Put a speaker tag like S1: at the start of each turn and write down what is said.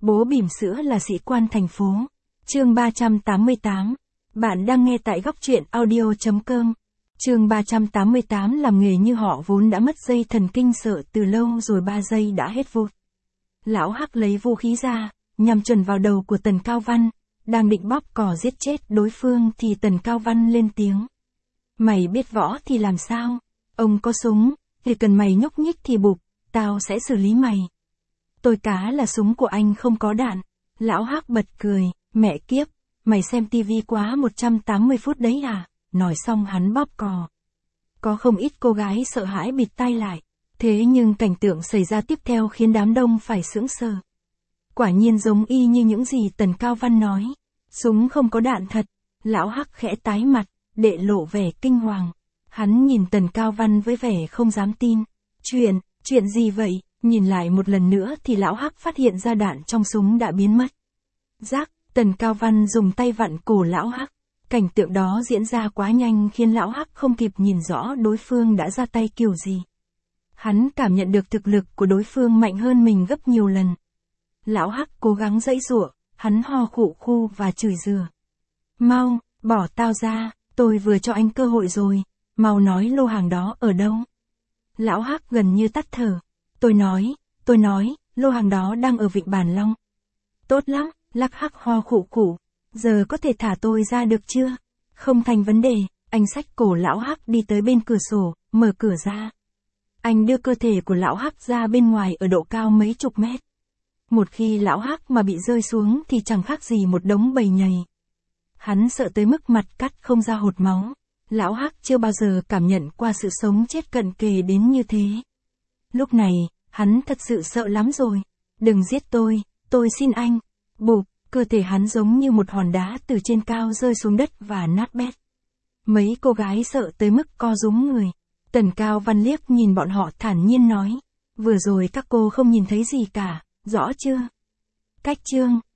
S1: Bố bỉm sữa là sĩ quan thành phố. Chương 388. Bạn đang nghe tại góc truyện audio.com. Chương 388 làm nghề như họ vốn đã mất dây thần kinh sợ từ lâu rồi 3 giây đã hết vụt. Lão Hắc lấy vũ khí ra, nhằm chuẩn vào đầu của Tần Cao Văn, đang định bóp cò giết chết đối phương thì Tần Cao Văn lên tiếng. Mày biết võ thì làm sao? Ông có súng, thì cần mày nhúc nhích thì bụp, tao sẽ xử lý mày. Tôi cá là súng của anh không có đạn. Lão Hắc bật cười, mẹ kiếp, mày xem tivi quá 180 phút đấy à? Nói xong hắn bóp cò. Có không ít cô gái sợ hãi bịt tai lại. Thế nhưng cảnh tượng xảy ra tiếp theo khiến đám đông phải sững sờ. Quả nhiên giống y như những gì Tần Cao Văn nói. Súng không có đạn thật. Lão Hắc khẽ tái mặt, để lộ vẻ kinh hoàng. Hắn nhìn Tần Cao Văn với vẻ không dám tin. Chuyện gì vậy? Nhìn lại một lần nữa thì lão Hắc phát hiện ra đạn trong súng đã biến mất. Rắc, Tần Cao Văn dùng tay vặn cổ lão Hắc. Cảnh tượng đó diễn ra quá nhanh khiến lão Hắc không kịp nhìn rõ đối phương đã ra tay kiểu gì. Hắn cảm nhận được thực lực của đối phương mạnh hơn mình gấp nhiều lần. Lão Hắc cố gắng giãy giụa, hắn ho khụ khu và chửi rủa. Mau, bỏ tao ra, tôi vừa cho anh cơ hội rồi, mau nói lô hàng đó ở đâu. Lão Hắc gần như tắt thở. Tôi nói, lô hàng đó đang ở Vịnh Bản Long. Tốt lắm, Lắc Hắc ho khụ khụ. Giờ có thể thả tôi ra được chưa? Không thành vấn đề, anh xách cổ lão Hắc đi tới bên cửa sổ, mở cửa ra. Anh đưa cơ thể của lão Hắc ra bên ngoài ở độ cao mấy chục mét. Một khi lão Hắc mà bị rơi xuống thì chẳng khác gì một đống bầy nhầy. Hắn sợ tới mức mặt cắt không ra hột máu. Lão Hắc chưa bao giờ cảm nhận qua sự sống chết cận kề đến như thế. Lúc này, hắn thật sự sợ lắm rồi. Đừng giết tôi xin anh. Bụp, cơ thể hắn giống như một hòn đá từ trên cao rơi xuống đất và nát bét. Mấy cô gái sợ tới mức co rúm người. Tần Cao Văn liếc nhìn bọn họ thản nhiên nói. Vừa rồi các cô không nhìn thấy gì cả, rõ chưa? Cách chương,